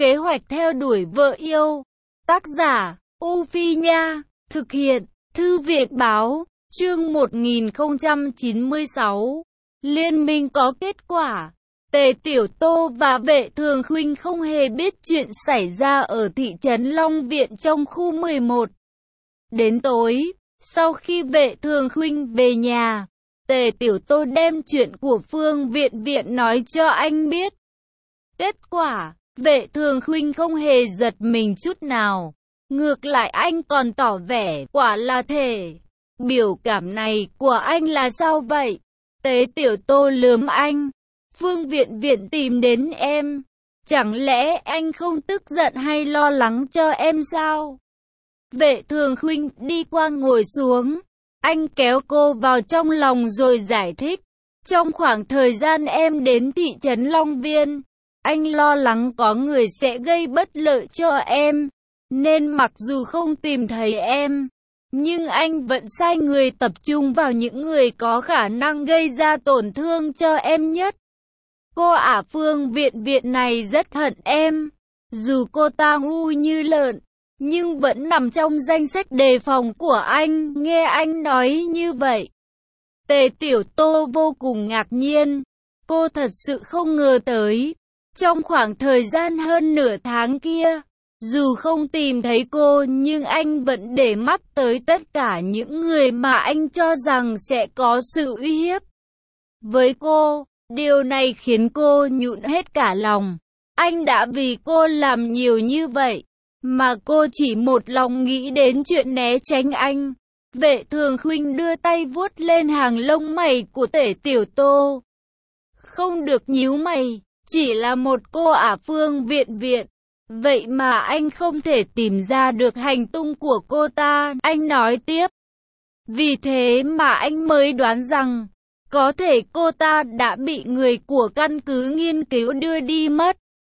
Kế hoạch theo đuổi vợ yêu. Tác giả, U Phi Nha. Thực hiện, Thư viện Báo. Chương 1096. Liên minh có kết quả. Tề Tiểu Tô và Vệ Thường Khuynh không hề biết chuyện xảy ra ở thị trấn Long Viện trong khu 11. Đến tối, sau khi Vệ Thường Khuynh về nhà, Tề Tiểu Tô đem chuyện của Phương Viện Viện nói cho anh biết. Kết quả, Vệ Thường Khuynh không hề giật mình chút nào. Ngược lại anh còn tỏ vẻ quả là thể. Biểu cảm này của anh là sao vậy? Tề Tiểu Tô lườm anh. Phương Viện Viện tìm đến em. Chẳng lẽ anh không tức giận hay lo lắng cho em sao? Vệ Thường Khuynh đi qua ngồi xuống. Anh kéo cô vào trong lòng rồi giải thích. Trong khoảng thời gian em đến thị trấn Long Viên, anh lo lắng có người sẽ gây bất lợi cho em. Nên mặc dù không tìm thấy em, nhưng anh vẫn sai người tập trung vào những người có khả năng gây ra tổn thương cho em nhất. Cô ả Phương Viện Viện này rất hận em. Dù cô ta ngu như lợn, nhưng vẫn nằm trong danh sách đề phòng của anh. Nghe anh nói như vậy, Tề Tiểu Tô vô cùng ngạc nhiên. Cô thật sự không ngờ tới, trong khoảng thời gian hơn nửa tháng kia, dù không tìm thấy cô nhưng anh vẫn để mắt tới tất cả những người mà anh cho rằng sẽ có sự uy hiếp với cô. Điều này khiến cô nhũn hết cả lòng. Anh đã vì cô làm nhiều như vậy, mà cô chỉ một lòng nghĩ đến chuyện né tránh anh. Vệ Thường Khuynh đưa tay vuốt lên hàng lông mày của Tề Tiểu Tô. Không được nhíu mày, chỉ là một cô ả Phương Viện Viện. Vậy mà anh không thể tìm ra được hành tung của cô ta. Anh nói tiếp. Vì thế mà anh mới đoán rằng có thể cô ta đã bị người của căn cứ nghiên cứu đưa đi mất.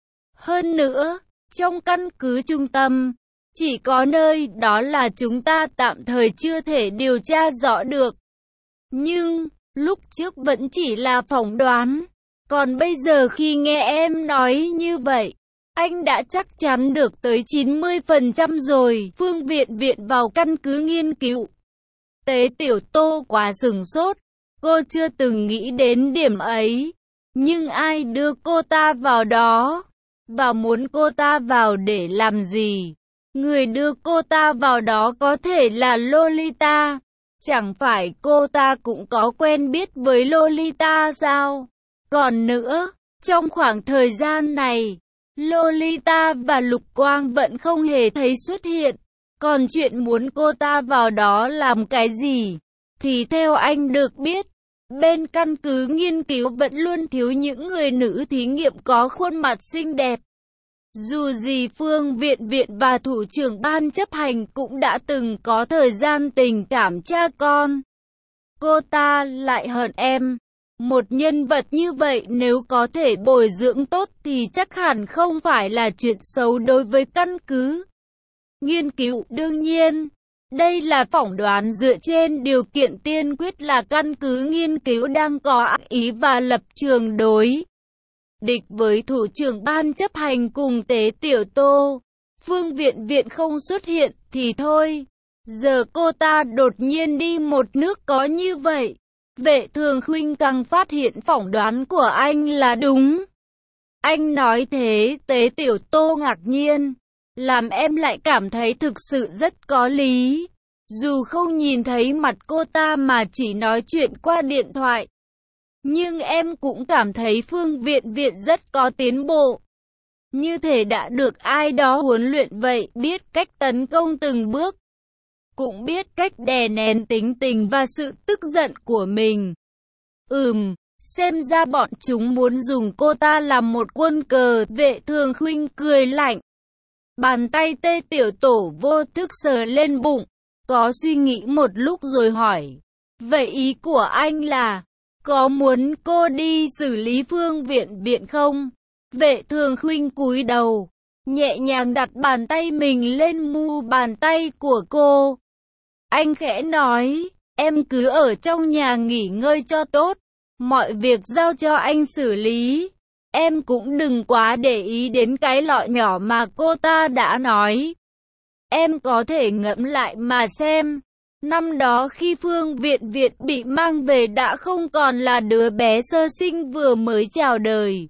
Hơn nữa, trong căn cứ trung tâm, chỉ có nơi đó là chúng ta tạm thời chưa thể điều tra rõ được. Nhưng, lúc trước vẫn chỉ là phỏng đoán. Còn bây giờ khi nghe em nói như vậy, anh đã chắc chắn được tới 90% rồi. Phương Viện Viện vào căn cứ nghiên cứu. Tề Tiểu Tô quá sửng sốt. Cô chưa từng nghĩ đến điểm ấy. Nhưng ai đưa cô ta vào đó? Và muốn cô ta vào để làm gì? Người đưa cô ta vào đó có thể là Lolita. Chẳng phải cô ta cũng có quen biết với Lolita sao? Còn nữa, trong khoảng thời gian này, Lolita và Lục Quang vẫn không hề thấy xuất hiện. Còn chuyện muốn cô ta vào đó làm cái gì? Thì theo anh được biết, bên căn cứ nghiên cứu vẫn luôn thiếu những người nữ thí nghiệm có khuôn mặt xinh đẹp. Dù gì Phương Viện Viện và thủ trưởng ban chấp hành cũng đã từng có thời gian tình cảm cha con. Cô ta lại hận em. Một nhân vật như vậy nếu có thể bồi dưỡng tốt thì chắc hẳn không phải là chuyện xấu đối với căn cứ nghiên cứu. Đương nhiên, đây là phỏng đoán dựa trên điều kiện tiên quyết là căn cứ nghiên cứu đang có ác ý và lập trường đối địch với thủ trưởng ban chấp hành cùng Tề Tiểu Tô. Phương Viện Viện không xuất hiện thì thôi. Giờ cô ta đột nhiên đi một nước có như vậy. Vệ Thường Khuynh càng phát hiện phỏng đoán của anh là đúng. Anh nói thế, Tề Tiểu Tô ngạc nhiên. Làm em lại cảm thấy thực sự rất có lý. Dù không nhìn thấy mặt cô ta mà chỉ nói chuyện qua điện thoại, nhưng em cũng cảm thấy Phương Viện Viện rất có tiến bộ. Như thể đã được ai đó huấn luyện vậy, biết cách tấn công từng bước, cũng biết cách đè nén tính tình và sự tức giận của mình. Xem ra bọn chúng muốn dùng cô ta làm một quân cờ. Vệ Thường Khuynh cười lạnh. Bàn tay Tề Tiểu Tổ vô thức sờ lên bụng, có suy nghĩ một lúc rồi hỏi. Vậy ý của anh là, có muốn cô đi xử lý Phương Viện Viện không? Vệ Thường Khuynh cúi đầu, nhẹ nhàng đặt bàn tay mình lên mu bàn tay của cô. Anh khẽ nói, em cứ ở trong nhà nghỉ ngơi cho tốt. Mọi việc giao cho anh xử lý. Em cũng đừng quá để ý đến cái lọ nhỏ mà cô ta đã nói. Em có thể ngẫm lại mà xem. Năm đó khi Phương Viện Viện bị mang về đã không còn là đứa bé sơ sinh vừa mới chào đời.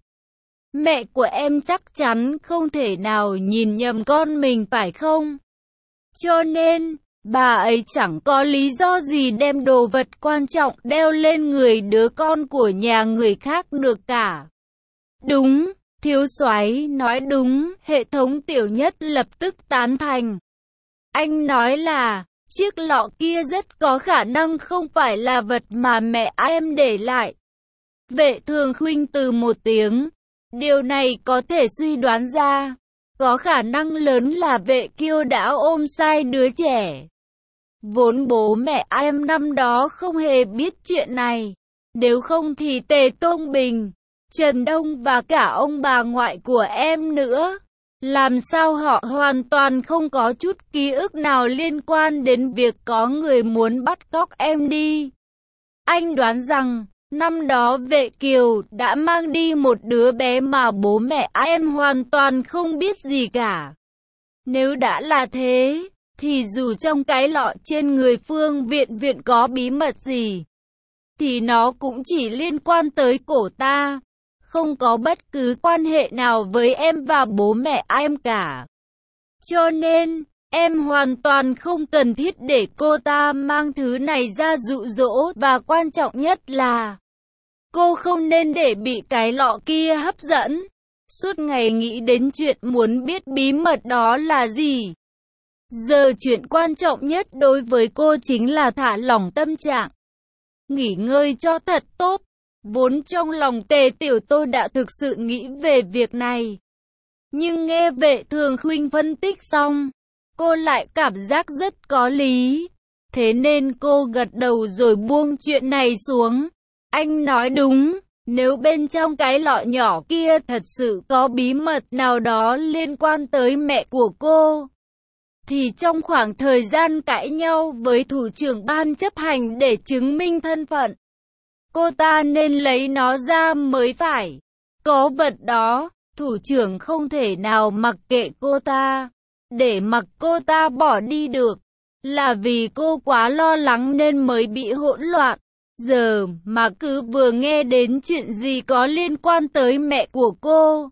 Mẹ của em chắc chắn không thể nào nhìn nhầm con mình phải không? Cho nên, bà ấy chẳng có lý do gì đem đồ vật quan trọng đeo lên người đứa con của nhà người khác được cả. Đúng, thiếu soái nói đúng, hệ thống Tiểu Nhất lập tức tán thành. Anh nói là, chiếc lọ kia rất có khả năng không phải là vật mà mẹ em để lại. Vệ Thường Khuynh từ một tiếng. Điều này có thể suy đoán ra. Có khả năng lớn là Vệ Kiêu đã ôm sai đứa trẻ. Vốn bố mẹ em năm đó không hề biết chuyện này. Nếu không thì Tề Tôn Bình, Trần Đông và cả ông bà ngoại của em nữa. Làm sao họ hoàn toàn không có chút ký ức nào liên quan đến việc có người muốn bắt cóc em đi. Anh đoán rằng, năm đó Vệ Kiều đã mang đi một đứa bé mà bố mẹ em hoàn toàn không biết gì cả. Nếu đã là thế, thì dù trong cái lọ trên người Phương Viện Viện có bí mật gì, thì nó cũng chỉ liên quan tới cổ ta. Không có bất cứ quan hệ nào với em và bố mẹ em cả. Cho nên, em hoàn toàn không cần thiết để cô ta mang thứ này ra dụ dỗ, và quan trọng nhất là cô không nên để bị cái lọ kia hấp dẫn. Suốt ngày nghĩ đến chuyện muốn biết bí mật đó là gì. Giờ chuyện quan trọng nhất đối với cô chính là thả lỏng tâm trạng. Nghỉ ngơi cho thật tốt. Vốn trong lòng Tề Tiểu Tô đã thực sự nghĩ về việc này. Nhưng nghe Vệ Thường Khuynh phân tích xong, cô lại cảm giác rất có lý. Thế nên cô gật đầu rồi buông chuyện này xuống. Anh nói đúng, nếu bên trong cái lọ nhỏ kia thật sự có bí mật nào đó liên quan tới mẹ của cô, thì trong khoảng thời gian cãi nhau với thủ trưởng ban chấp hành để chứng minh thân phận, cô ta nên lấy nó ra mới phải. Có vật đó, thủ trưởng không thể nào mặc kệ cô ta, để mặc cô ta bỏ đi được. Là vì cô quá lo lắng nên mới bị hỗn loạn. Giờ mà cứ vừa nghe đến chuyện gì có liên quan tới mẹ của cô,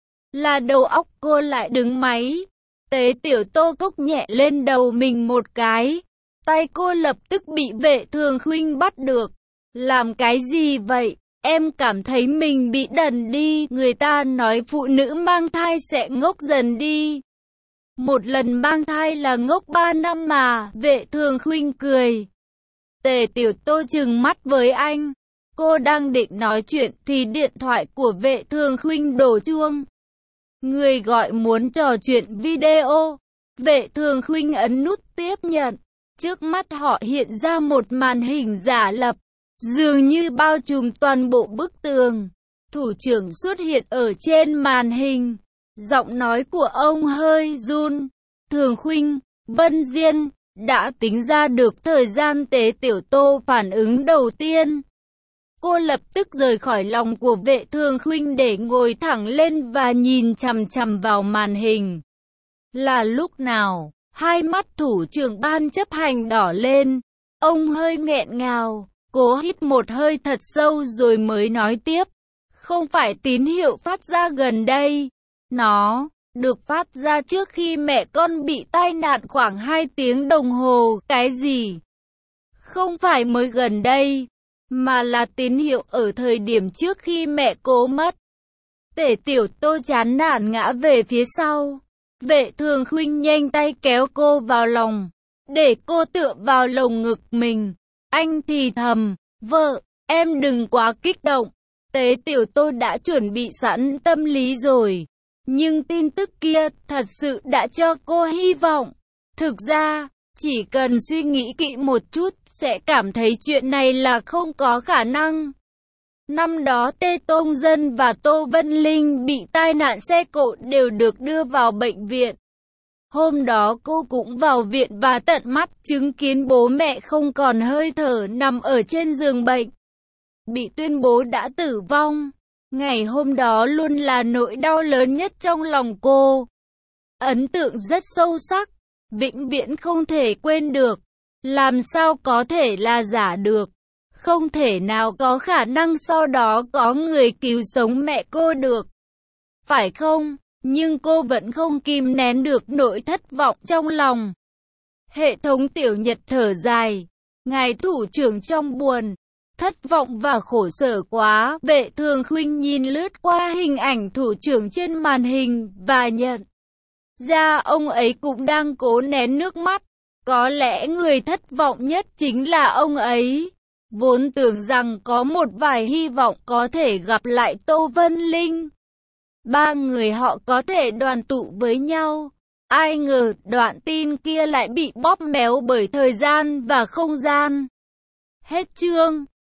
là đầu óc cô lại đứng máy. Tế Tiểu Tô cốc nhẹ lên đầu mình một cái. Tay cô lập tức bị Vệ Thường Khuynh bắt được. Làm cái gì vậy? Em cảm thấy mình bị đần đi. Người ta nói phụ nữ mang thai sẽ ngốc dần đi. Một lần mang thai là ngốc 3 năm mà. Vệ Thường Khuynh cười. Tề Tiểu Tô trừng mắt với anh. Cô đang định nói chuyện thì điện thoại của Vệ Thường Khuynh đổ chuông. Người gọi muốn trò chuyện video. Vệ Thường Khuynh ấn nút tiếp nhận. Trước mắt họ hiện ra một màn hình giả lập, dường như bao trùm toàn bộ bức tường. Thủ trưởng xuất hiện ở trên màn hình. Giọng nói của ông hơi run. Thường Khuynh, Vân Diên đã tính ra được thời gian Tế Tiểu Tô phản ứng đầu tiên. Cô lập tức rời khỏi lòng của Vệ Thường Khuynh để ngồi thẳng lên và nhìn chằm chằm vào màn hình. Là lúc nào, hai mắt thủ trưởng ban chấp hành đỏ lên. Ông hơi nghẹn ngào, cố hít một hơi thật sâu rồi mới nói tiếp. Không phải tín hiệu phát ra gần đây. Nó được phát ra trước khi mẹ con bị tai nạn khoảng 2 tiếng đồng hồ. Cái gì? Không phải mới gần đây, mà là tín hiệu ở thời điểm trước khi mẹ cô mất. Tề Tiểu Tô chán nản ngã về phía sau. Vệ Thường Khuynh nhanh tay kéo cô vào lòng, để cô tựa vào lồng ngực mình. Anh thì thầm, vợ, em đừng quá kích động. Tế Tiểu Tô đã chuẩn bị sẵn tâm lý rồi. Nhưng tin tức kia thật sự đã cho cô hy vọng. Thực ra, chỉ cần suy nghĩ kỹ một chút sẽ cảm thấy chuyện này là không có khả năng. Năm đó Tê Tông Dân và Tô Vân Linh bị tai nạn xe cộ đều được đưa vào bệnh viện. Hôm đó cô cũng vào viện và tận mắt chứng kiến bố mẹ không còn hơi thở nằm ở trên giường bệnh, bị tuyên bố đã tử vong. Ngày hôm đó luôn là nỗi đau lớn nhất trong lòng cô. Ấn tượng rất sâu sắc, vĩnh viễn không thể quên được. Làm sao có thể là giả được? Không thể nào có khả năng sau đó có người cứu sống mẹ cô được. Phải không? Nhưng cô vẫn không kìm nén được nỗi thất vọng trong lòng. Hệ thống Tiểu Nhật thở dài. Ngài thủ trưởng trong buồn, thất vọng và khổ sở quá. Vệ Thường Khuynh nhìn lướt qua hình ảnh thủ trưởng trên màn hình và nhận ra ông ấy cũng đang cố nén nước mắt. Có lẽ người thất vọng nhất chính là ông ấy. Vốn tưởng rằng có một vài hy vọng có thể gặp lại Tô Vân Linh. Ba người họ có thể đoàn tụ với nhau. Ai ngờ đoạn tin kia lại bị bóp méo bởi thời gian và không gian. Hết chương.